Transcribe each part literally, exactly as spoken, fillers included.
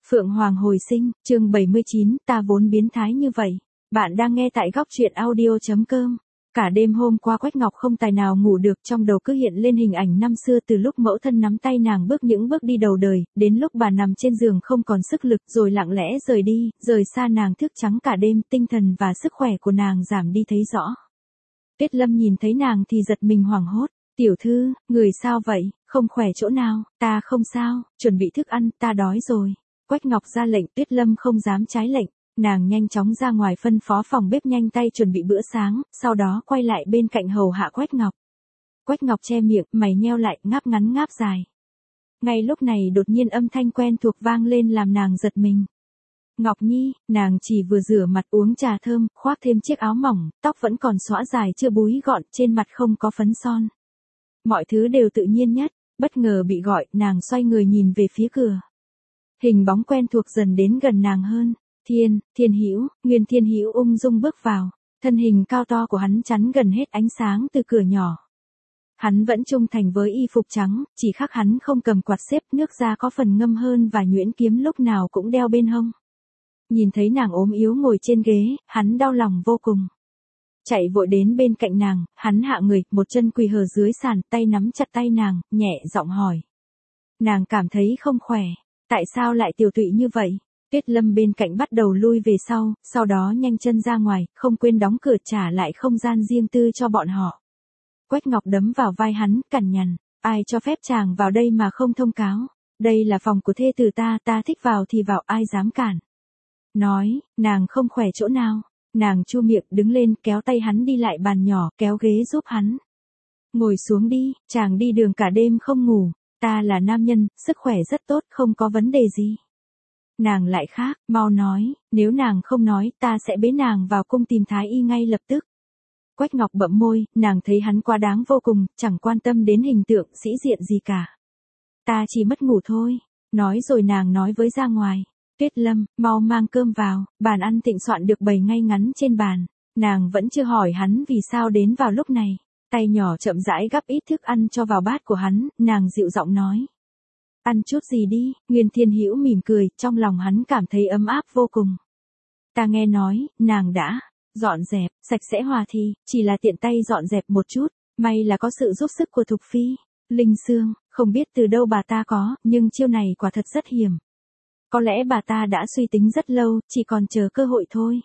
Phượng Hoàng hồi sinh, chương bảy mươi chín, ta vốn biến thái như vậy. Bạn đang nghe tại góc truyện audio.com. Cả đêm hôm qua Quách Ngọc không tài nào ngủ được, trong đầu cứ hiện lên hình ảnh năm xưa từ lúc mẫu thân nắm tay nàng bước những bước đi đầu đời, đến lúc bà nằm trên giường không còn sức lực rồi lặng lẽ rời đi, rời xa nàng thức trắng cả đêm, tinh thần và sức khỏe của nàng giảm đi thấy rõ. Tuyết Lâm nhìn thấy nàng thì giật mình hoảng hốt. Tiểu thư, người sao vậy, không khỏe chỗ nào? Ta không sao, chuẩn bị thức ăn, ta đói rồi. Quách Ngọc ra lệnh, Tuyết Lâm không dám trái lệnh, nàng nhanh chóng ra ngoài phân phó phòng bếp nhanh tay chuẩn bị bữa sáng, sau đó quay lại bên cạnh hầu hạ Quách Ngọc. Quách Ngọc che miệng, mày nheo lại, ngáp ngắn ngáp dài. Ngay lúc này đột nhiên âm thanh quen thuộc vang lên làm nàng giật mình. Ngọc Nhi, nàng chỉ vừa rửa mặt uống trà thơm, khoác thêm chiếc áo mỏng, tóc vẫn còn xõa dài chưa búi gọn, trên mặt không có phấn son. Mọi thứ đều tự nhiên nhất, bất ngờ bị gọi, nàng xoay người nhìn về phía cửa. Hình bóng quen thuộc dần đến gần nàng hơn. Thiên, Thiên Hữu, Nguyên Thiên Hữu ung dung bước vào, thân hình cao to của hắn chắn gần hết ánh sáng từ cửa nhỏ. Hắn vẫn trung thành với y phục trắng, chỉ khác hắn không cầm quạt xếp, nước da có phần ngâm hơn và nhuyễn kiếm lúc nào cũng đeo bên hông. Nhìn thấy nàng ốm yếu ngồi trên ghế, hắn đau lòng vô cùng. Chạy vội đến bên cạnh nàng, hắn hạ người, một chân quỳ hờ dưới sàn, tay nắm chặt tay nàng, nhẹ giọng hỏi. Nàng cảm thấy không khỏe, tại sao lại tiểu tụy như vậy? Tuyết Lâm bên cạnh bắt đầu lui về sau, sau đó nhanh chân ra ngoài, không quên đóng cửa trả lại không gian riêng tư cho bọn họ. Quách Ngọc đấm vào vai hắn, cằn nhằn, ai cho phép chàng vào đây mà không thông cáo? Đây là phòng của thê tử ta, ta thích vào thì vào, ai dám cản? Nói, nàng không khỏe chỗ nào? Nàng chu miệng đứng lên kéo tay hắn đi lại bàn nhỏ, kéo ghế giúp hắn. Ngồi xuống đi, chàng đi đường cả đêm không ngủ, ta là nam nhân, sức khỏe rất tốt, không có vấn đề gì. Nàng lại khác, mau nói, nếu nàng không nói, ta sẽ bế nàng vào cung tìm thái y ngay lập tức. Quách Ngọc bậm môi, nàng thấy hắn quá đáng vô cùng, chẳng quan tâm đến hình tượng, sĩ diện gì cả. Ta chỉ mất ngủ thôi, nói rồi nàng nói với ra ngoài. Tuyết Lâm, mau mang cơm vào, bàn ăn thịnh soạn được bày ngay ngắn trên bàn. Nàng vẫn chưa hỏi hắn vì sao đến vào lúc này. Tay nhỏ chậm rãi gắp ít thức ăn cho vào bát của hắn, nàng dịu giọng nói. Ăn chút gì đi, Nguyên Thiên Hữu mỉm cười, trong lòng hắn cảm thấy ấm áp vô cùng. Ta nghe nói, nàng đã dọn dẹp, sạch sẽ hòa thì, chỉ là tiện tay dọn dẹp một chút, may là có sự giúp sức của Thục Phi. Linh Sương, không biết từ đâu bà ta có, nhưng chiêu này quả thật rất hiểm. Có lẽ bà ta đã suy tính rất lâu, chỉ còn chờ cơ hội thôi.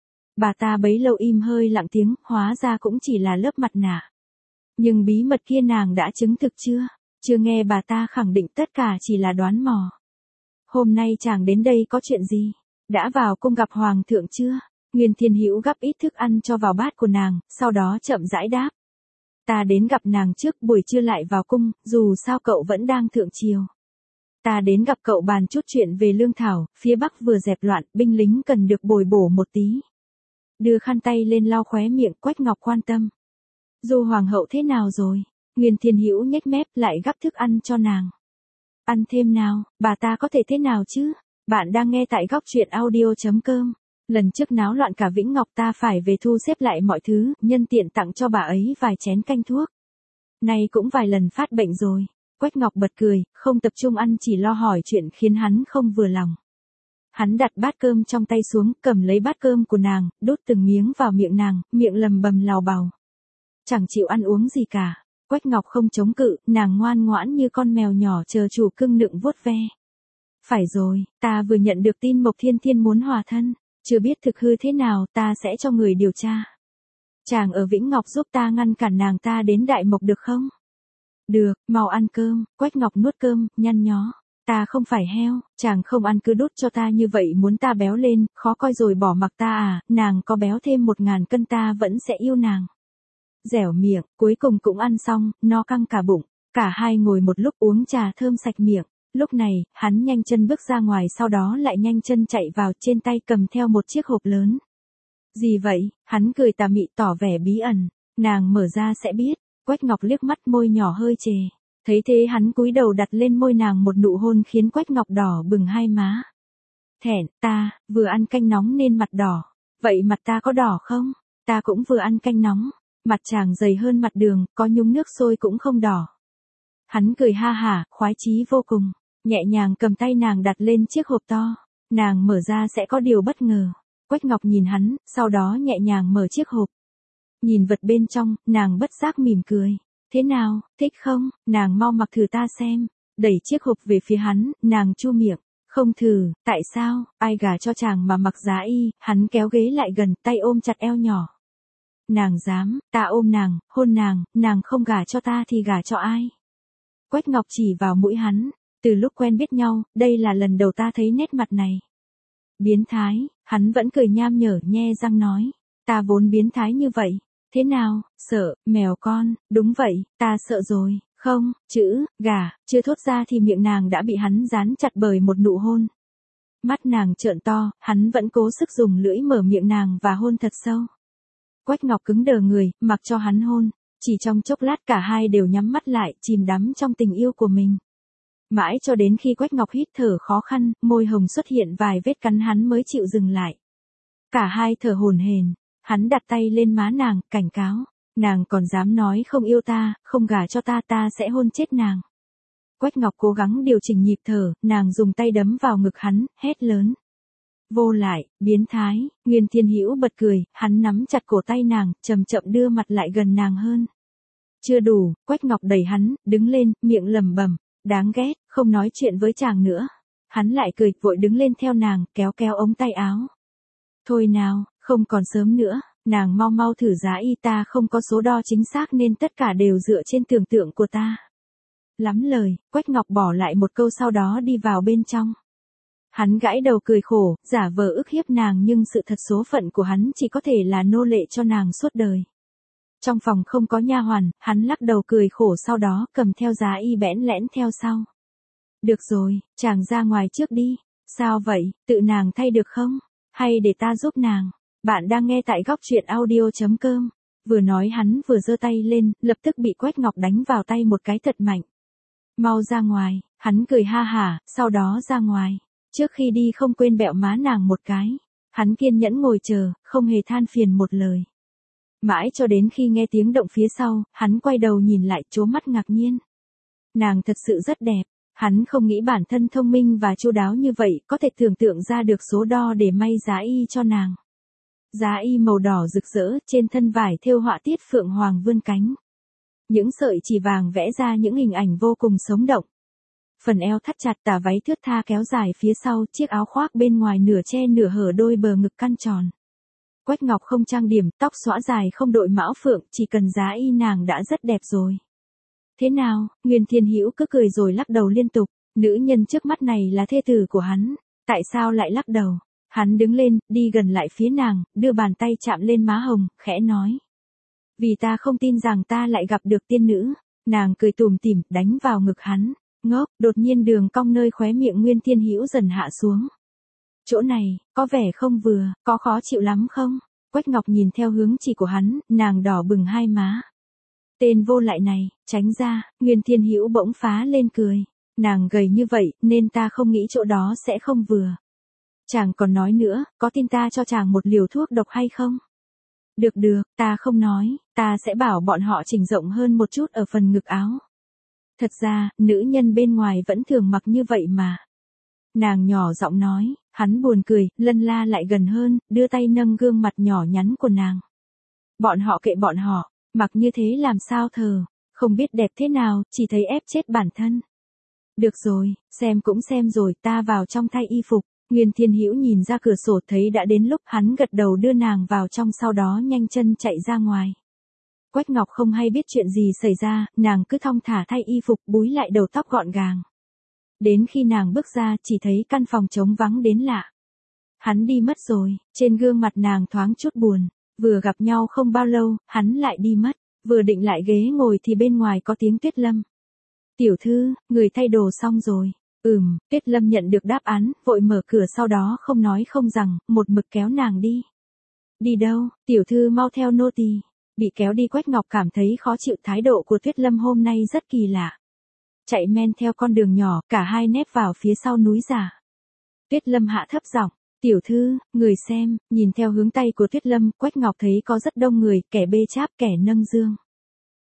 Bà ta bấy lâu im hơi lặng tiếng, hóa ra cũng chỉ là lớp mặt nạ. Nhưng bí mật kia nàng đã chứng thực chưa? Chưa nghe bà ta khẳng định tất cả chỉ là đoán mò. Hôm nay chàng đến đây có chuyện gì? Đã vào cung gặp hoàng thượng chưa? Nguyên Thiên Hữu gắp ít thức ăn cho vào bát của nàng, sau đó chậm rãi đáp. Ta đến gặp nàng trước, buổi trưa lại vào cung, dù sao cậu vẫn đang thượng triều. Ta đến gặp cậu bàn chút chuyện về lương thảo, phía Bắc vừa dẹp loạn, binh lính cần được bồi bổ một tí. Đưa khăn tay lên lau khóe miệng, Quách Ngọc quan tâm. Du hoàng hậu thế nào rồi? Nguyên Thiên Hữu nhếch mép lại gắp thức ăn cho nàng. Ăn thêm nào, bà ta có thể thế nào chứ? Bạn đang nghe tại góc truyện audio.com. Lần trước náo loạn cả Vĩnh Ngọc ta phải về thu xếp lại mọi thứ, nhân tiện tặng cho bà ấy vài chén canh thuốc. Nay cũng vài lần phát bệnh rồi. Quách Ngọc bật cười, không tập trung ăn chỉ lo hỏi chuyện khiến hắn không vừa lòng. Hắn đặt bát cơm trong tay xuống, cầm lấy bát cơm của nàng, đút từng miếng vào miệng nàng, miệng lầm bầm lào bào. Chẳng chịu ăn uống gì cả. Quách Ngọc không chống cự, nàng ngoan ngoãn như con mèo nhỏ chờ chủ cưng nựng vuốt ve. Phải rồi, ta vừa nhận được tin Mộc Thiên Thiên muốn hòa thân, chưa biết thực hư thế nào, ta sẽ cho người điều tra. Chàng ở Vĩnh Ngọc giúp ta ngăn cản nàng ta đến Đại Mộc được không? Được, mau ăn cơm. Quách Ngọc nuốt cơm, nhăn nhó. Ta không phải heo, chàng không ăn cứ đút cho ta như vậy muốn ta béo lên, khó coi rồi bỏ mặc ta à, nàng có béo thêm một ngàn cân ta vẫn sẽ yêu nàng. Dẻo miệng, cuối cùng cũng ăn xong, no căng cả bụng, cả hai ngồi một lúc uống trà thơm sạch miệng. Lúc này, hắn nhanh chân bước ra ngoài sau đó lại nhanh chân chạy vào, trên tay cầm theo một chiếc hộp lớn. Gì vậy? Hắn cười tà mị tỏ vẻ bí ẩn, nàng mở ra sẽ biết. Quách Ngọc liếc mắt môi nhỏ hơi chề. Thấy thế hắn cúi đầu đặt lên môi nàng một nụ hôn khiến Quách Ngọc đỏ bừng hai má. Thẹn, ta, vừa ăn canh nóng nên mặt đỏ. Vậy mặt ta có đỏ không? Ta cũng vừa ăn canh nóng. Mặt chàng dày hơn mặt đường, có nhúng nước sôi cũng không đỏ. Hắn cười ha hả, khoái chí vô cùng. Nhẹ nhàng cầm tay nàng đặt lên chiếc hộp to. Nàng mở ra sẽ có điều bất ngờ. Quách Ngọc nhìn hắn, sau đó nhẹ nhàng mở chiếc hộp. Nhìn vật bên trong, nàng bất giác mỉm cười. Thế nào, thích không? Nàng mau mặc thử ta xem. Đẩy chiếc hộp về phía hắn, nàng chu miệng. Không thử, tại sao, ai gả cho chàng mà mặc giá y, hắn kéo ghế lại gần, tay ôm chặt eo nhỏ. Nàng dám, ta ôm nàng, hôn nàng, nàng không gả cho ta thì gả cho ai? Quách Ngọc chỉ vào mũi hắn, từ lúc quen biết nhau, đây là lần đầu ta thấy nét mặt này. Biến thái, hắn vẫn cười nham nhở nhe răng nói, ta vốn biến thái như vậy, thế nào, sợ, mèo con, đúng vậy, ta sợ rồi, không, chữ, gả, chưa thốt ra thì miệng nàng đã bị hắn dán chặt bởi một nụ hôn. Mắt nàng trợn to, hắn vẫn cố sức dùng lưỡi mở miệng nàng và hôn thật sâu. Quách Ngọc cứng đờ người, mặc cho hắn hôn, chỉ trong chốc lát cả hai đều nhắm mắt lại, chìm đắm trong tình yêu của mình. Mãi cho đến khi Quách Ngọc hít thở khó khăn, môi hồng xuất hiện vài vết cắn hắn mới chịu dừng lại. Cả hai thở hổn hển, hắn đặt tay lên má nàng, cảnh cáo, nàng còn dám nói không yêu ta, không gả cho ta ta sẽ hôn chết nàng. Quách Ngọc cố gắng điều chỉnh nhịp thở, nàng dùng tay đấm vào ngực hắn, hét lớn. Vô lại, biến thái, Nguyên Thiên Hữu bật cười, hắn nắm chặt cổ tay nàng, chậm chậm đưa mặt lại gần nàng hơn. Chưa đủ, Quách Ngọc đẩy hắn, đứng lên, miệng lẩm bẩm, đáng ghét, không nói chuyện với chàng nữa. Hắn lại cười, vội đứng lên theo nàng, kéo kéo ống tay áo. Thôi nào, không còn sớm nữa, nàng mau mau thử giá y, ta không có số đo chính xác nên tất cả đều dựa trên tưởng tượng của ta. Lắm lời, Quách Ngọc bỏ lại một câu sau đó đi vào bên trong. Hắn gãi đầu cười khổ, giả vờ ức hiếp nàng nhưng sự thật số phận của hắn chỉ có thể là nô lệ cho nàng suốt đời. Trong phòng không có nha hoàn, hắn lắc đầu cười khổ sau đó cầm theo giá y bẽn lẽn theo sau. Được rồi, chàng ra ngoài trước đi. Sao vậy, tự nàng thay được không? Hay để ta giúp nàng? Bạn đang nghe tại góc truyện audio chấm com. Vừa nói hắn vừa giơ tay lên, lập tức bị Quách Ngọc đánh vào tay một cái thật mạnh. Mau ra ngoài, hắn cười ha hả, sau đó ra ngoài. Trước khi đi không quên bẹo má nàng một cái. Hắn kiên nhẫn ngồi chờ, không hề than phiền một lời. Mãi cho đến khi nghe tiếng động phía sau, hắn quay đầu nhìn lại trố mắt ngạc nhiên. Nàng thật sự rất đẹp. Hắn không nghĩ bản thân thông minh và chu đáo như vậy có thể tưởng tượng ra được số đo để may giá y cho nàng. Giá y màu đỏ rực rỡ, trên thân vải thêu họa tiết phượng hoàng vươn cánh. Những sợi chỉ vàng vẽ ra những hình ảnh vô cùng sống động. Phần eo thắt chặt, tà váy thướt tha kéo dài phía sau, chiếc áo khoác bên ngoài nửa che nửa hở đôi bờ ngực căn tròn. Quách Ngọc không trang điểm, tóc xõa dài không đội mão phượng, chỉ cần giá y nàng đã rất đẹp rồi. Thế nào, Nguyên Thiên Hữu cứ cười rồi lắc đầu liên tục, nữ nhân trước mắt này là thê tử của hắn, tại sao lại lắc đầu? Hắn đứng lên, đi gần lại phía nàng, đưa bàn tay chạm lên má hồng, khẽ nói. Vì ta không tin rằng ta lại gặp được tiên nữ, nàng cười tủm tỉm, đánh vào ngực hắn, ngốc, đột nhiên đường cong nơi khóe miệng Nguyên Thiên Hữu dần hạ xuống. Chỗ này, có vẻ không vừa, có khó chịu lắm không? Quách Ngọc nhìn theo hướng chỉ của hắn, nàng đỏ bừng hai má. Tên vô lại này, tránh ra, Nguyên Thiên Hữu bỗng phá lên cười. Nàng gầy như vậy, nên ta không nghĩ chỗ đó sẽ không vừa. Chàng còn nói nữa, có tin ta cho chàng một liều thuốc độc hay không? Được được, ta không nói, ta sẽ bảo bọn họ chỉnh rộng hơn một chút ở phần ngực áo. Thật ra, nữ nhân bên ngoài vẫn thường mặc như vậy mà. Nàng nhỏ giọng nói, hắn buồn cười, lân la lại gần hơn, đưa tay nâng gương mặt nhỏ nhắn của nàng. Bọn họ kệ bọn họ. Mặc như thế làm sao thờ, không biết đẹp thế nào, chỉ thấy ép chết bản thân. Được rồi, xem cũng xem rồi, ta vào trong thay y phục. Nguyên Thiên Hữu nhìn ra cửa sổ thấy đã đến lúc, hắn gật đầu đưa nàng vào trong, sau đó nhanh chân chạy ra ngoài. Quách Ngọc không hay biết chuyện gì xảy ra, nàng cứ thong thả thay y phục, búi lại đầu tóc gọn gàng. Đến khi nàng bước ra, chỉ thấy căn phòng trống vắng đến lạ. Hắn đi mất rồi, trên gương mặt nàng thoáng chút buồn. Vừa gặp nhau không bao lâu, hắn lại đi mất, vừa định lại ghế ngồi thì bên ngoài có tiếng Tuyết Lâm. Tiểu thư, người thay đồ xong rồi. Ừm, Tuyết Lâm nhận được đáp án, vội mở cửa sau đó không nói không rằng, một mực kéo nàng đi. Đi đâu, tiểu thư mau theo nô tỳ. Bị kéo đi Quách Ngọc cảm thấy khó chịu, thái độ của Tuyết Lâm hôm nay rất kỳ lạ. Chạy men theo con đường nhỏ, cả hai nép vào phía sau núi giả. Tuyết Lâm hạ thấp giọng. Tiểu thư, người xem, nhìn theo hướng tay của Tuyết Lâm, Quách Ngọc thấy có rất đông người, kẻ bê cháp, kẻ nâng dương.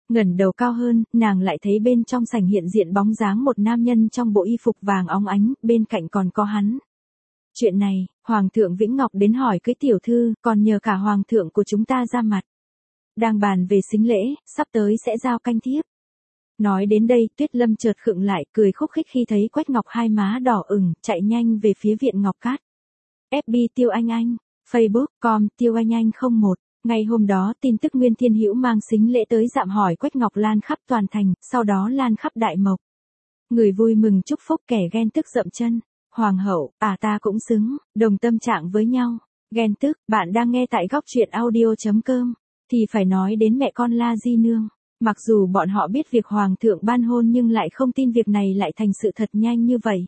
Ngẩng đầu cao hơn, nàng lại thấy bên trong sảnh hiện diện bóng dáng một nam nhân trong bộ y phục vàng óng ánh, bên cạnh còn có hắn. Chuyện này, Hoàng thượng Vĩnh Ngọc đến hỏi cưới tiểu thư, còn nhờ cả Hoàng thượng của chúng ta ra mặt. Đang bàn về sính lễ, sắp tới sẽ giao canh thiếp. Nói đến đây, Tuyết Lâm chợt khựng lại, cười khúc khích khi thấy Quách Ngọc hai má đỏ ửng, chạy nhanh về phía viện Ngọc Cát. ép bê Tiêu Anh Anh, Facebook com Tiêu Anh Anh không một. Ngày hôm đó, tin tức Nguyên Thiên Hữu mang sính lễ tới dạm hỏi Quách Ngọc lan khắp toàn thành, sau đó lan khắp Đại Mộc. Người vui mừng chúc phúc, kẻ ghen tức dậm chân. Hoàng hậu, à ta cũng xứng, đồng tâm trạng với nhau. Ghen tức, bạn đang nghe tại góc truyện audio chấm com. Thì phải nói đến mẹ con La Di Nương. Mặc dù bọn họ biết việc Hoàng thượng ban hôn nhưng lại không tin việc này lại thành sự thật nhanh như vậy.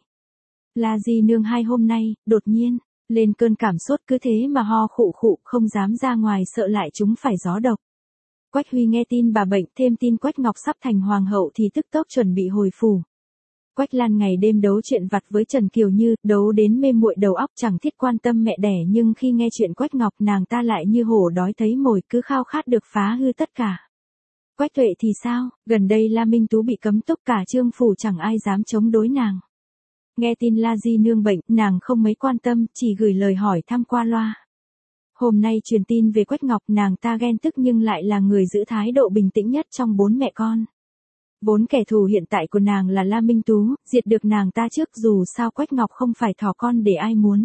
La Di Nương hai hôm nay, đột nhiên, lên cơn cảm sốt cứ thế mà ho khụ khụ, không dám ra ngoài sợ lại chúng phải gió độc. Quách Huy nghe tin bà bệnh, thêm tin Quách Ngọc sắp thành hoàng hậu thì tức tốc chuẩn bị hồi phủ. Quách Lan ngày đêm đấu chuyện vặt với Trần Kiều Như, đấu đến mê muội đầu óc chẳng thiết quan tâm mẹ đẻ, nhưng khi nghe chuyện Quách Ngọc nàng ta lại như hổ đói thấy mồi, cứ khao khát được phá hư tất cả. Quách Tuệ thì sao, gần đây La Minh Tú bị cấm túc, cả Trương phủ chẳng ai dám chống đối nàng. Nghe tin La Di Nương bệnh, nàng không mấy quan tâm, chỉ gửi lời hỏi thăm qua loa. Hôm nay truyền tin về Quách Ngọc, nàng ta ghen tức nhưng lại là người giữ thái độ bình tĩnh nhất trong bốn mẹ con. Vốn kẻ thù hiện tại của nàng là La Minh Tú, diệt được nàng ta trước, dù sao Quách Ngọc không phải thỏ con để ai muốn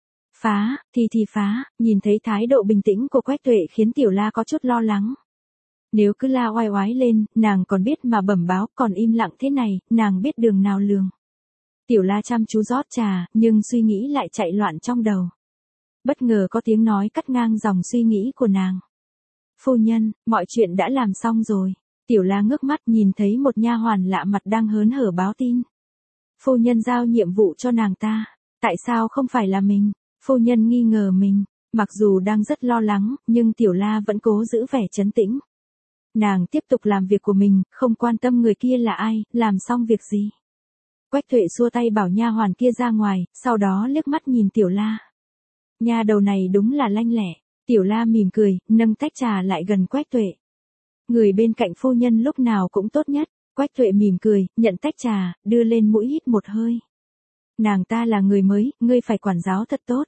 phá, thì thì phá. Nhìn thấy thái độ bình tĩnh của Quách Tuệ khiến Tiểu La có chút lo lắng. Nếu cứ la oai oái lên, nàng còn biết mà bẩm báo, còn im lặng thế này, nàng biết đường nào lường. Tiểu La chăm chú rót trà, nhưng suy nghĩ lại chạy loạn trong đầu. Bất ngờ có tiếng nói cắt ngang dòng suy nghĩ của nàng. Phu nhân, mọi chuyện đã làm xong rồi. Tiểu La ngước mắt nhìn thấy một nha hoàn lạ mặt đang hớn hở báo tin. Phu nhân giao nhiệm vụ cho nàng ta. Tại sao không phải là mình? Phu nhân nghi ngờ mình. Mặc dù đang rất lo lắng, nhưng Tiểu La vẫn cố giữ vẻ trấn tĩnh. Nàng tiếp tục làm việc của mình, không quan tâm người kia là ai, làm xong việc gì. Quách Tuệ xua tay bảo nha hoàn kia ra ngoài, sau đó liếc mắt nhìn Tiểu La. Nha đầu này đúng là lanh lẹ. Tiểu La mỉm cười, nâng tách trà lại gần Quách Tuệ. Người bên cạnh phu nhân lúc nào cũng tốt nhất. Quách Tuệ mỉm cười, nhận tách trà, đưa lên mũi hít một hơi. Nàng ta là người mới, ngươi phải quản giáo thật tốt.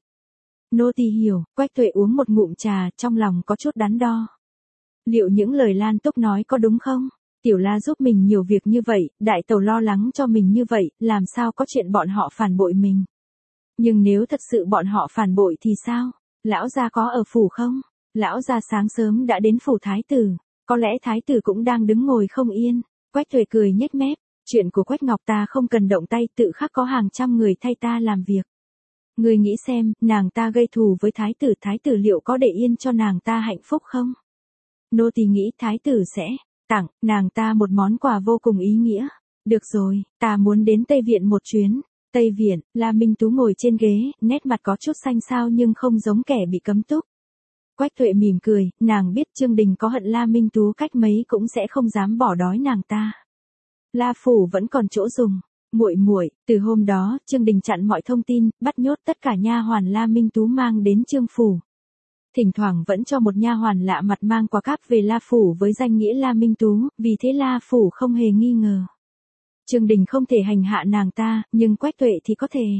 Nô tỳ hiểu. Quách Tuệ uống một ngụm trà, trong lòng có chút đắn đo. Liệu những lời Lan Túc nói có đúng không? Tiểu La giúp mình nhiều việc như vậy, đại tẩu lo lắng cho mình như vậy, làm sao có chuyện bọn họ phản bội mình? Nhưng nếu thật sự bọn họ phản bội thì sao? Lão gia có ở phủ không? Lão gia sáng sớm đã đến phủ thái tử, có lẽ thái tử cũng đang đứng ngồi không yên. Quách Tuệ cười nhếch mép, chuyện của Quách Ngọc ta không cần động tay, tự khắc có hàng trăm người thay ta làm việc. Ngươi nghĩ xem, nàng ta gây thù với thái tử, thái tử liệu có để yên cho nàng ta hạnh phúc không? Nô tỳ nghĩ thái tử sẽ tặng nàng ta một món quà vô cùng ý nghĩa. Được rồi, ta muốn đến Tây Viện một chuyến. Tây Viện, La Minh Tú ngồi trên ghế, nét mặt có chút xanh xao nhưng không giống kẻ bị cấm túc. Quách Tuệ mỉm cười, nàng biết Trương Đình có hận La Minh Tú cách mấy cũng sẽ không dám bỏ đói nàng ta. La phủ vẫn còn chỗ dùng. Muội muội, từ hôm đó, Trương Đình chặn mọi thông tin, bắt nhốt tất cả nha hoàn La Minh Tú mang đến Trương phủ. Thỉnh thoảng vẫn cho một nha hoàn lạ mặt mang quà cáp về La phủ với danh nghĩa La Minh Tú, vì thế La phủ không hề nghi ngờ. Trương Đình không thể hành hạ nàng ta, nhưng Quách Tuệ thì có thể.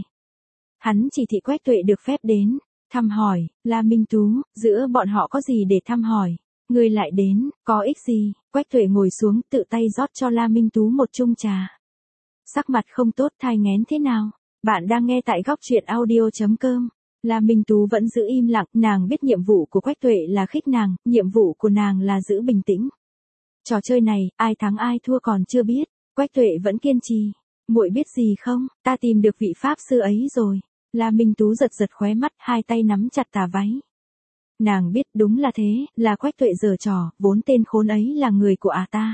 Hắn chỉ thị Quách Tuệ được phép đến thăm hỏi. La Minh Tú, giữa bọn họ có gì để thăm hỏi? Ngươi lại đến, có ích gì? Quách Tuệ ngồi xuống, tự tay rót cho La Minh Tú một chung trà. Sắc mặt không tốt, thai nghén thế nào? Bạn đang nghe tại góc truyện audio chấm com. La Minh Tú vẫn giữ im lặng, nàng biết nhiệm vụ của Quách Tuệ là khích nàng, nhiệm vụ của nàng là giữ bình tĩnh. Trò chơi này, ai thắng ai thua còn chưa biết. Quách Tuệ vẫn kiên trì. Muội biết gì không, ta tìm được vị pháp sư ấy rồi. La Minh Tú giật giật khóe mắt, hai tay nắm chặt tà váy. Nàng biết đúng là thế, là Quách Tuệ giở trò, vốn tên khốn ấy là người của à ta.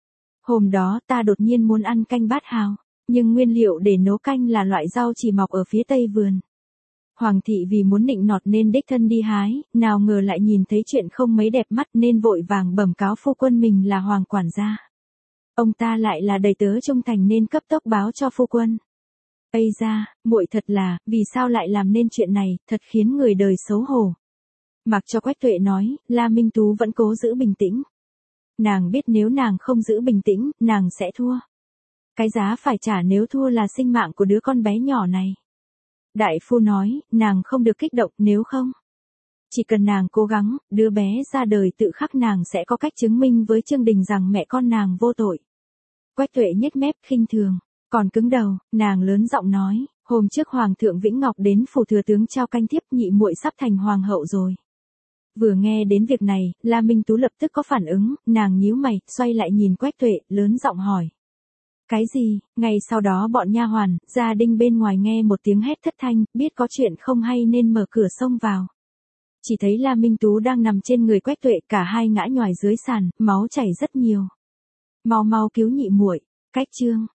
Hôm đó ta đột nhiên muốn ăn canh bát hào, nhưng nguyên liệu để nấu canh là loại rau chỉ mọc ở phía tây vườn. Hoàng thị vì muốn nịnh nọt nên đích thân đi hái, nào ngờ lại nhìn thấy chuyện không mấy đẹp mắt nên vội vàng bẩm cáo phu quân mình là hoàng quản gia. Ông ta lại là đầy tớ trung thành nên cấp tốc báo cho phu quân. Ây da, muội thật là, vì sao lại làm nên chuyện này, thật khiến người đời xấu hổ. Mặc cho Quách Tuệ nói, La Minh Tú vẫn cố giữ bình tĩnh. Nàng biết nếu nàng không giữ bình tĩnh, nàng sẽ thua. Cái giá phải trả nếu thua là sinh mạng của đứa con bé nhỏ này. Đại phu nói, nàng không được kích động, nếu không. Chỉ cần nàng cố gắng, đứa bé ra đời tự khắc nàng sẽ có cách chứng minh với Trương Đình rằng mẹ con nàng vô tội. Quách Tuệ nhếch mép khinh thường, còn cứng đầu, nàng lớn giọng nói, hôm trước Hoàng thượng Vĩnh Ngọc đến phủ thừa tướng trao canh thiếp, nhị muội sắp thành hoàng hậu rồi. Vừa nghe đến việc này, La Minh Tú lập tức có phản ứng, nàng nhíu mày, xoay lại nhìn Quách Tuệ, lớn giọng hỏi. Cái gì? Ngay sau đó bọn nha hoàn, gia đình bên ngoài nghe một tiếng hét thất thanh, biết có chuyện không hay nên mở cửa xông vào. Chỉ thấy La Minh Tú đang nằm trên người Quách Tuệ, cả hai ngã nhoài dưới sàn, máu chảy rất nhiều. Mau mau cứu nhị muội. Cách chương